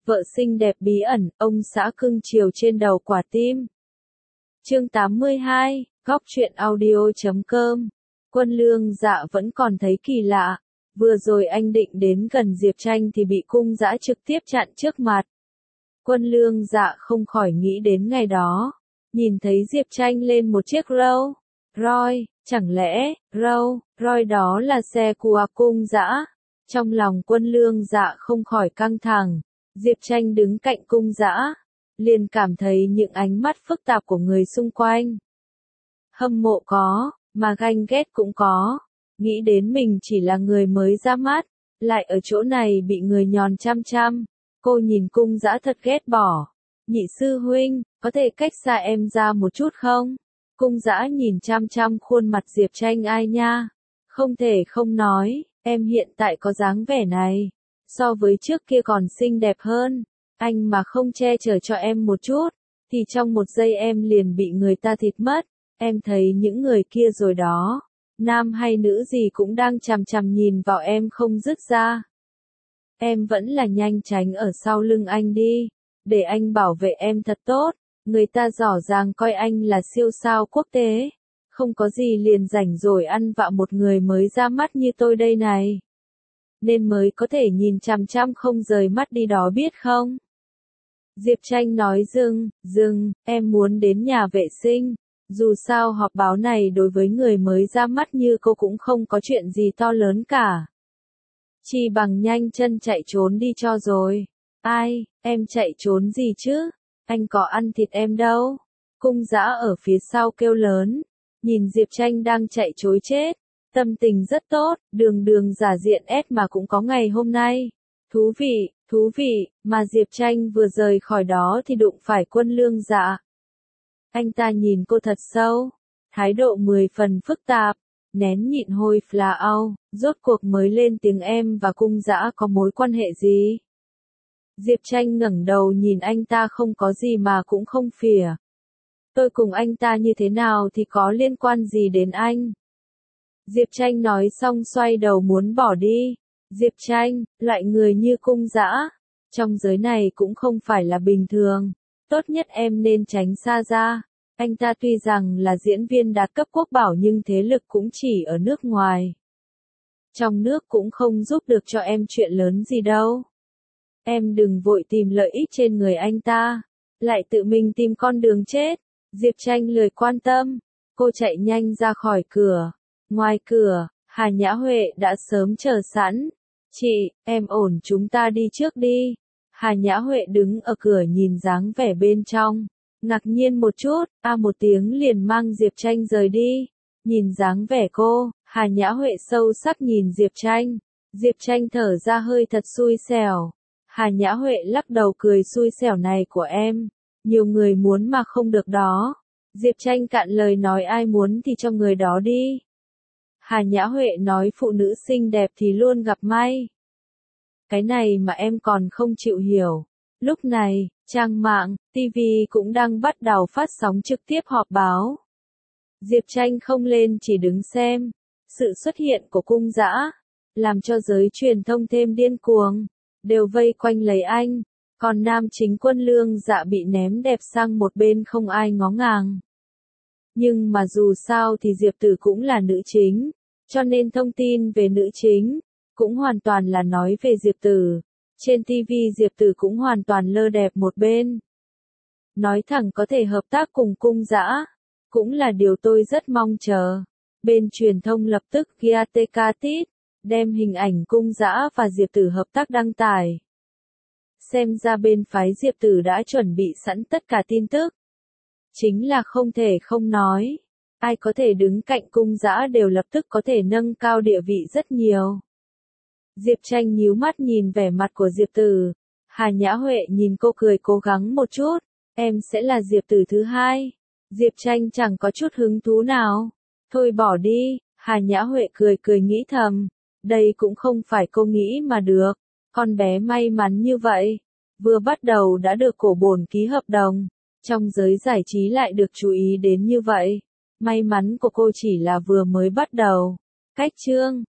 Vợ xinh đẹp bí ẩn, ông xã cưng chiều trên đầu quả tim. Chương 82, góc truyện audio.com. Quân Lương Dạ vẫn còn thấy kỳ lạ. Vừa rồi anh định đến gần Diệp Tranh thì bị Cung Dã trực tiếp chặn trước mặt. Quân Lương Dạ không khỏi nghĩ đến ngày đó. Nhìn thấy Diệp Tranh lên một chiếc Rolls Royce, chẳng lẽ, Rolls Royce đó là xe của Cung Dã? Trong lòng Quân Lương Dạ không khỏi căng thẳng. Diệp Tranh đứng cạnh Cung Dã, liền cảm thấy những ánh mắt phức tạp của người xung quanh. Hâm mộ có, mà ganh ghét cũng có. Nghĩ đến mình chỉ là người mới ra mắt, lại ở chỗ này bị người nhòn chăm chăm. Cô nhìn Cung Dã thật ghét bỏ. Nhị sư huynh, có thể cách xa em ra một chút không? Cung Dã nhìn chăm chăm khuôn mặt Diệp Tranh ai nha. Không thể không nói, em hiện tại có dáng vẻ này. So với trước kia còn xinh đẹp hơn. Anh mà không che chở cho em một chút, thì trong một giây em liền bị người ta thịt mất. Em thấy những người kia rồi đó. Nam hay nữ gì cũng đang chằm chằm nhìn vào em không dứt ra. Em vẫn là nhanh tránh ở sau lưng anh đi. Để anh bảo vệ em thật tốt. Người ta rõ ràng coi anh là siêu sao quốc tế. Không có gì liền rảnh rồi ăn vạ một người mới ra mắt như tôi đây này. Nên mới có thể nhìn chằm chằm không rời mắt đi đó biết không? Diệp Tranh nói dừng, em muốn đến nhà vệ sinh. Dù sao họp báo này đối với người mới ra mắt như cô cũng không có chuyện gì to lớn cả. Chỉ bằng nhanh chân chạy trốn đi cho rồi. Ai, em chạy trốn gì chứ? Anh có ăn thịt em đâu. Cung Dã ở phía sau kêu lớn. Nhìn Diệp Tranh đang chạy trối chết. Tâm tình rất tốt, đường giả diện ép mà cũng có ngày hôm nay. Thú vị, mà Diệp Tranh vừa rời khỏi đó thì đụng phải Quân Lương Dạ. Anh ta nhìn cô thật sâu, thái độ 10 phần phức tạp, nén nhịn hôi phlau, rốt cuộc mới lên tiếng em và Cung Dã có mối quan hệ gì? Diệp Tranh ngẩng đầu nhìn anh ta không có gì mà cũng không phìa. Tôi cùng anh ta như thế nào thì có liên quan gì đến anh? Diệp Tranh nói xong xoay đầu muốn bỏ đi. Diệp Tranh, loại người như Cung Dã, trong giới này cũng không phải là bình thường. Tốt nhất em nên tránh xa ra. Anh ta tuy rằng là diễn viên đạt cấp quốc bảo nhưng thế lực cũng chỉ ở nước ngoài. Trong nước cũng không giúp được cho em chuyện lớn gì đâu. Em đừng vội tìm lợi ích trên người anh ta, lại tự mình tìm con đường chết. Diệp Tranh lười quan tâm. Cô chạy nhanh ra khỏi cửa. Ngoài cửa, Hà Nhã Huệ đã sớm chờ sẵn. Chị, em ổn chúng ta đi trước đi. Hà Nhã Huệ đứng ở cửa nhìn dáng vẻ bên trong. Ngạc nhiên một chút, một tiếng liền mang Diệp Tranh rời đi. Nhìn dáng vẻ cô, Hà Nhã Huệ sâu sắc nhìn Diệp Tranh. Diệp Tranh thở ra hơi thật xui xẻo. Hà Nhã Huệ lắc đầu cười xui xẻo này của em. Nhiều người muốn mà không được đó. Diệp Tranh cạn lời nói ai muốn thì cho người đó đi. Hà Nhã Huệ nói phụ nữ xinh đẹp thì luôn gặp may. Cái này mà em còn không chịu hiểu. Lúc này, trang mạng, TV cũng đang bắt đầu phát sóng trực tiếp họp báo. Diệp Tranh không lên chỉ đứng xem. Sự xuất hiện của Cung Dã làm cho giới truyền thông thêm điên cuồng, đều vây quanh lấy anh. Còn nam chính Quân Lương Dạ bị ném đẹp sang một bên không ai ngó ngàng. Nhưng mà dù sao thì Diệp Tử cũng là nữ chính, cho nên thông tin về nữ chính cũng hoàn toàn là nói về Diệp Tử. Trên TV Diệp Tử cũng hoàn toàn lơ đẹp một bên. Nói thẳng có thể hợp tác cùng Cung Dã, cũng là điều tôi rất mong chờ. Bên truyền thông lập tức Giatekatit, đem hình ảnh Cung Dã và Diệp Tử hợp tác đăng tải. Xem ra bên phái Diệp Tử đã chuẩn bị sẵn tất cả tin tức. Chính là không thể không nói. Ai có thể đứng cạnh Cung Dã đều lập tức có thể nâng cao địa vị rất nhiều. Diệp Tranh nhíu mắt nhìn vẻ mặt của Diệp Tử. Hà Nhã Huệ nhìn cô cười cố gắng một chút. Em sẽ là Diệp Tử thứ hai. Diệp Tranh chẳng có chút hứng thú nào. Thôi bỏ đi. Hà Nhã Huệ cười nghĩ thầm. Đây cũng không phải cô nghĩ mà được. Con bé may mắn như vậy. Vừa bắt đầu đã được cổ bổn ký hợp đồng. Trong giới giải trí lại được chú ý đến như vậy. May mắn của cô chỉ là vừa mới bắt đầu. Cách chương